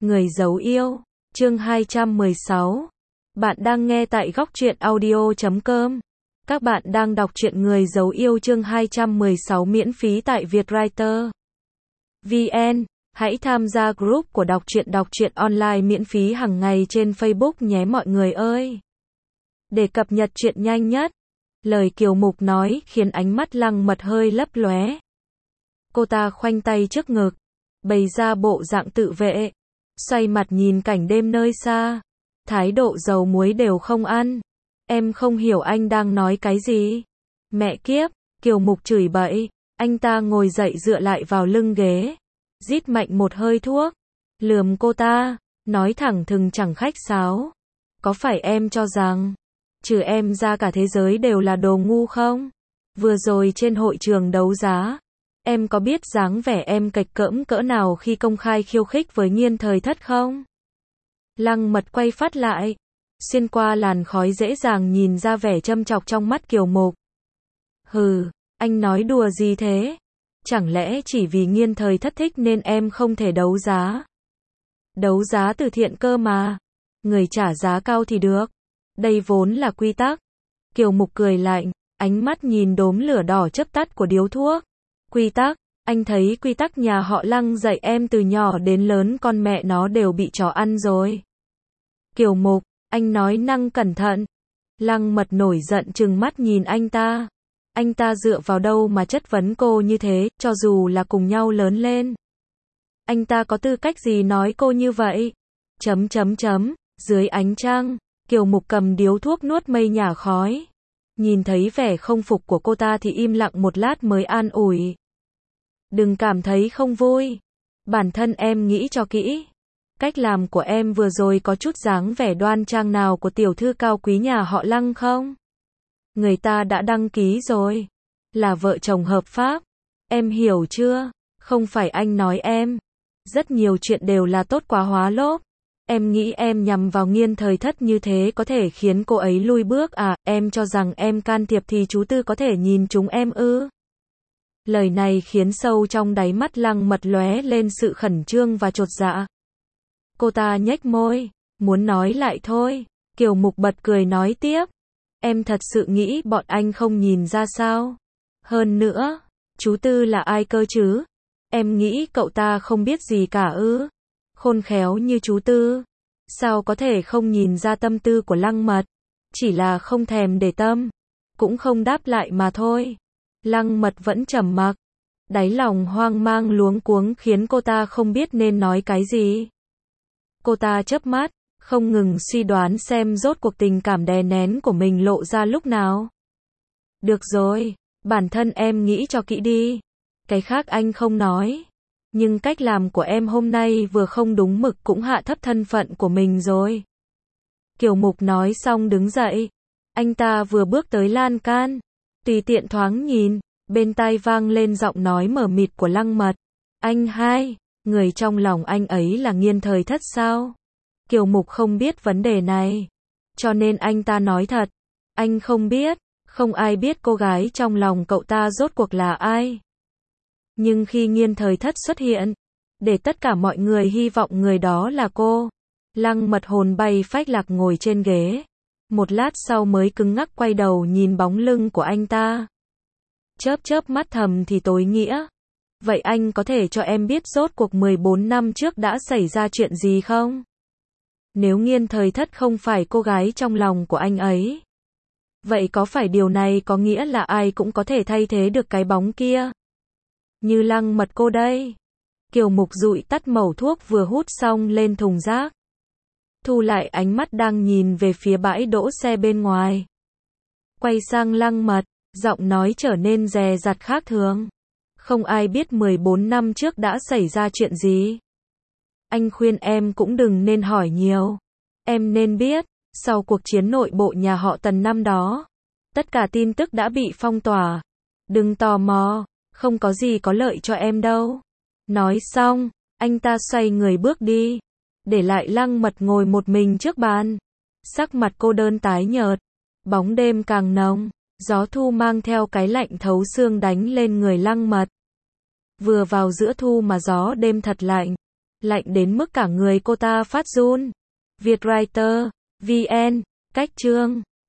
Người giấu yêu, chương 216. Bạn đang nghe tại góc truyện audio.com. Các bạn đang đọc truyện Người giấu yêu chương 216 miễn phí tại Vietwriter VN. Hãy tham gia group của đọc truyện online miễn phí hàng ngày trên Facebook nhé mọi người ơi. Để cập nhật truyện nhanh nhất. Lời Kiều Mục nói khiến ánh mắt Lăng Mật hơi lấp lóe. Cô ta khoanh tay trước ngực, bày ra bộ dạng tự vệ, xoay mặt nhìn cảnh đêm nơi xa, thái độ dầu muối đều không ăn. Em không hiểu anh đang nói cái gì. Mẹ kiếp, Kiều Mục chửi bậy. Anh ta ngồi dậy dựa lại vào lưng ghế, rít mạnh một hơi thuốc, lườm cô ta, nói thẳng thừng chẳng khách sáo. Có phải em cho rằng trừ em ra cả thế giới đều là đồ ngu không? Vừa rồi trên hội trường đấu giá, em có biết dáng vẻ em kịch cỡm cỡ nào khi công khai khiêu khích với Nghiên Thời Thất không? Lăng Mật quay phát lại, xuyên qua làn khói dễ dàng nhìn ra vẻ châm chọc trong mắt Kiều Mục. Hừ, anh nói đùa gì thế? Chẳng lẽ chỉ vì Nghiên Thời Thất thích nên em không thể đấu giá? Đấu giá từ thiện cơ mà, người trả giá cao thì được. Đây vốn là quy tắc. Kiều Mục cười lạnh, ánh mắt nhìn đốm lửa đỏ chớp tắt của điếu thuốc. Quy tắc, anh thấy quy tắc nhà họ Lăng dạy em từ nhỏ đến lớn con mẹ nó đều bị chó ăn rồi. Kiều Mục, anh nói năng cẩn thận. Lăng Mật nổi giận trừng mắt nhìn anh ta. Anh ta dựa vào đâu mà chất vấn cô như thế, cho dù là cùng nhau lớn lên. Anh ta có tư cách gì nói cô như vậy? Dưới ánh trăng, Kiều Mục cầm điếu thuốc nuốt mây nhả khói. Nhìn thấy vẻ không phục của cô ta thì im lặng một lát mới an ủi. Đừng cảm thấy không vui. Bản thân em nghĩ cho kỹ. Cách làm của em vừa rồi có chút dáng vẻ đoan trang nào của tiểu thư cao quý nhà họ Lăng không? Người ta đã đăng ký rồi. Là vợ chồng hợp pháp. Em hiểu chưa? Không phải anh nói em. Rất nhiều chuyện đều là tốt quá hóa lốp. Em nghĩ em nhằm vào Nghiên Thời Thất như thế có thể khiến cô ấy lui bước à? Em cho rằng em can thiệp thì chú Tư có thể nhìn chúng em ư? Lời này khiến sâu trong đáy mắt Lăng Mật lóe lên sự khẩn trương và chột dạ. Cô ta nhếch môi, muốn nói lại thôi. Kiều Mục bật cười nói tiếp. Em thật sự nghĩ bọn anh không nhìn ra sao? Hơn nữa, chú Tư là ai cơ chứ? Em nghĩ cậu ta không biết gì cả ư? Khôn khéo như chú Tư, sao có thể không nhìn ra tâm tư của Lăng Mật? Chỉ là không thèm để tâm, cũng không đáp lại mà thôi. Lăng Mật vẫn trầm mặc, đáy lòng hoang mang luống cuống khiến cô ta không biết nên nói cái gì. Cô ta chớp mắt, không ngừng suy đoán xem rốt cuộc tình cảm đè nén của mình lộ ra lúc nào. Được rồi, bản thân em nghĩ cho kỹ đi. Cái khác anh không nói. Nhưng cách làm của em hôm nay vừa không đúng mực cũng hạ thấp thân phận của mình rồi. Kiều Mục nói xong đứng dậy. Anh ta vừa bước tới lan can, tùy tiện thoáng nhìn, bên tai vang lên giọng nói mờ mịt của Lăng Mật. Anh hai, người trong lòng anh ấy là Nghiên Thời Thất sao? Kiều Mục không biết vấn đề này, cho nên anh ta nói thật. Anh không biết, không ai biết cô gái trong lòng cậu ta rốt cuộc là ai. Nhưng khi Nghiên Thời Thất xuất hiện, để tất cả mọi người hy vọng người đó là cô. Lăng Mật hồn bay phách lạc ngồi trên ghế. Một lát sau mới cứng ngắc quay đầu nhìn bóng lưng của anh ta. Chớp mắt thầm thì tối nghĩa. Vậy anh có thể cho em biết rốt cuộc 14 năm trước đã xảy ra chuyện gì không? Nếu Nghiên Thời Thất không phải cô gái trong lòng của anh ấy, vậy có phải điều này có nghĩa là ai cũng có thể thay thế được cái bóng kia? Như Lăng Mật cô đây. Kiều Mục dụi tắt mẩu thuốc vừa hút xong lên thùng rác. Thu lại ánh mắt đang nhìn về phía bãi đỗ xe bên ngoài. Quay sang Lăng Mật, giọng nói trở nên dè dặt khác thường. Không ai biết 14 năm trước đã xảy ra chuyện gì. Anh khuyên em cũng đừng nên hỏi nhiều. Em nên biết, sau cuộc chiến nội bộ nhà họ Tần năm đó, tất cả tin tức đã bị phong tỏa. Đừng tò mò, không có gì có lợi cho em đâu. Nói xong, anh ta xoay người bước đi, để lại Lăng Mật ngồi một mình trước bàn. Sắc mặt cô đơn tái nhợt, bóng đêm càng nồng, gió thu mang theo cái lạnh thấu xương đánh lên người Lăng Mật. Vừa vào giữa thu mà gió đêm thật lạnh, lạnh đến mức cả người cô ta phát run. Vietwriter VN, cách chương